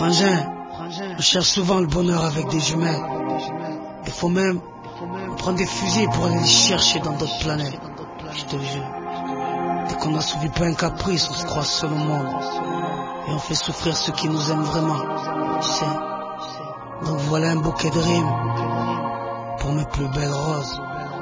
Frangin, on cherche souvent le bonheur avec des jumelles. Il faut même prendre des fusils pour aller les chercher dans d'autres planètes. Je te jure. Dès qu'on n'assouvit pas un caprice, on se croit seul au monde. Et on fait souffrir ceux qui nous aiment vraiment. Tu sais. Donc voilà un bouquet de rimes pour mes plus belles roses.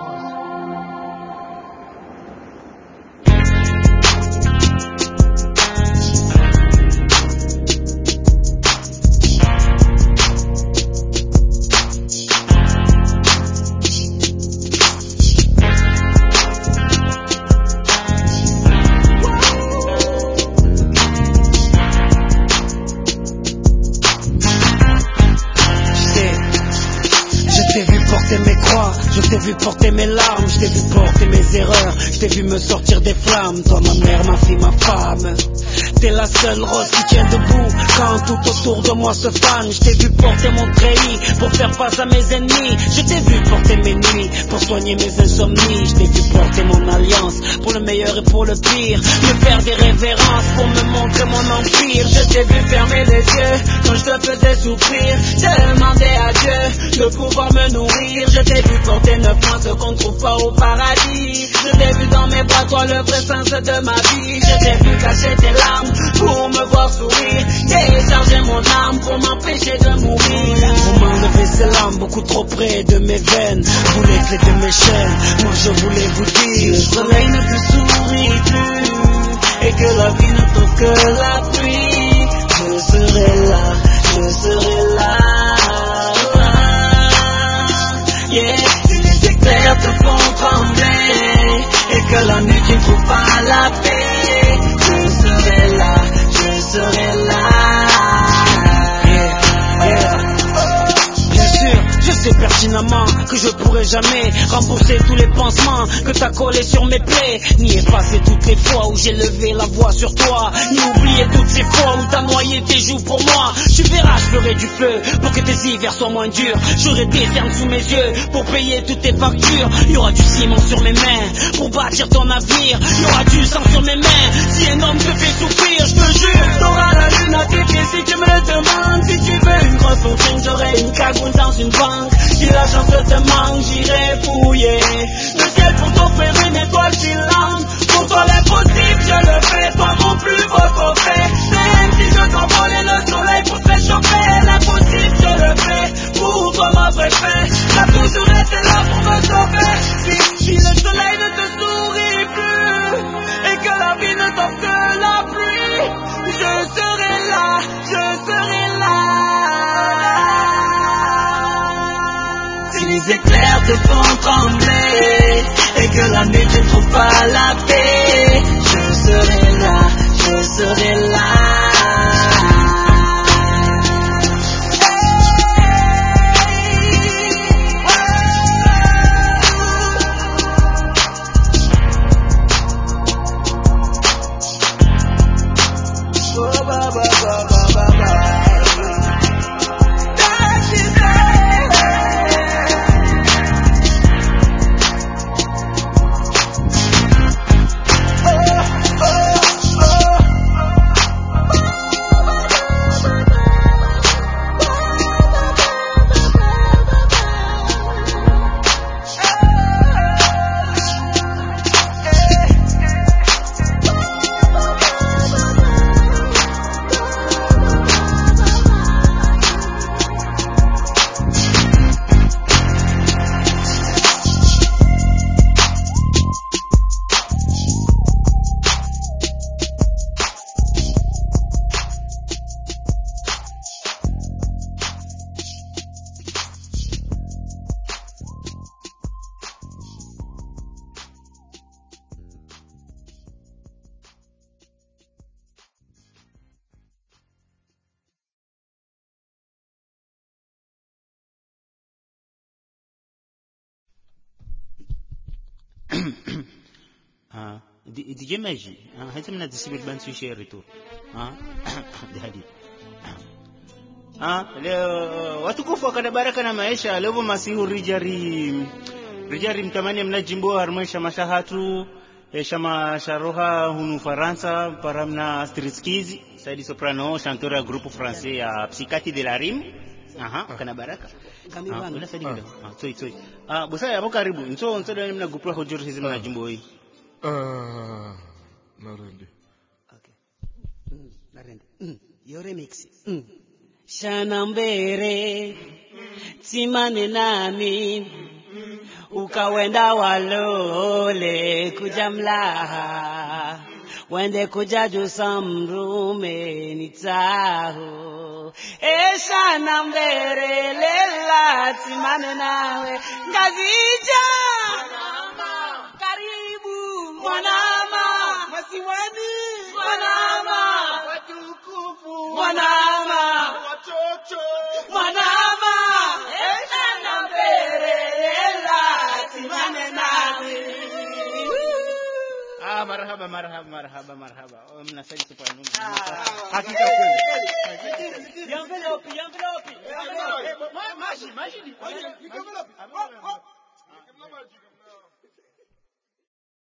Je t'ai vu porter mes larmes, je t'ai vu porter mes erreurs, je t'ai vu me sortir des flammes. Toi ma mère, ma fille, ma femme, t'es la seule rose qui tient debout quand tout autour de moi se fane. Je t'ai vu porter mon treillis pour faire face à mes ennemis. Je t'ai vu porter mes nuits pour soigner mes insomnies. Je t'ai vu porter mon alliance pour le meilleur et pour le pire, me faire des révérences pour me montrer mon empire. Je t'ai vu fermer les yeux quand je te faisais souffrir. J'ai demandé à Dieu de pouvoir me nourrir. Je t'ai vu porter 9 mois, ce qu'on trouve pas au paradis. Je t'ai vu dans mes bras, toi le vrai sens de ma vie. Je t'ai vu cacher tes larmes pour me voir sourire. Décharger mon âme pour m'empêcher de mourir. Vous m'enlevez ces larmes beaucoup trop près de mes veines. Vous les clés de mes chaînes, moi je voulais vous dire. Le soleil ne te sourit plus et que la vie ne trouve que la pluie. Je serai là, je serai là. Yeah, les éclairs te font trembler et que la nuit tu ne trouves pas la paix. Je serai là, je serai là. Bien sûr, je sais pertinemment que je pourrai jamais rembourser tous les pansements que t'as collés sur mes plaies, ni effacer toutes les fois où j'ai levé la voix sur toi, ni oublier toutes ces fois où t'as noyé tes joues pour moi. Tu verras, je ferai du feu pour que tes hivers soient moins durs. J'aurai des cernes sous mes yeux pour payer toutes tes factures. Il y aura du ciment sur mes mains pour bâtir ton navire. Il y aura du sang sur mes mains si un homme te fait souffrir. Je te jure, t'auras la lune à tes pieds si tu me le demandes. Si tu veux une grosse fortune, j'aurai une cagoule dans une banque. Si la chance te manque, j'irai fouiller le ciel pour t'offrir une étoile filante. Pour toi l'impossible, je le fais, toi mon plus beau trophée. Même si je dois voler le soleil pour te réchauffer, l'impossible je le fais, pour toi ma vraie fin. T'as toujours été là pour me sauver. Si le soleil ne te sourit plus et que la vie ne t'offre que la pluie, je serai là, je serai là. Si les éclairs te font trembler et que la nuit tu ne trouves pas la paix, je serai là, je serai là. DJ Meji, hata mnadisibil bantu share tu. Jadi. Leo watukufu wakana baraka na maisha leo masihu rijari mtamani mnajimbo harmaisha mashahatu shama sharoha hunu Faransa paramna streetskizi Saidi Soprano, chanteur à groupe français à Psychiatrie de la Rime. Aha, kana baraka. Una Saidi kidogo. Toi. Bosa hapo karibu. Nso ndio mna group lako George hizi mna jimbo hii. Narende. Okay. Narende. Yo remix. Shanambere timane nami ukawenda walole kujamlaha wende kujaju samrume nitaho shanambere lela timane nawe ngazija karibu mwanama masiwani mwanama watukufu mwanama Manama, eshana berela, timane nawe. Marhaba. Mna Saidi Soprano. Hakika kweli. Envelope.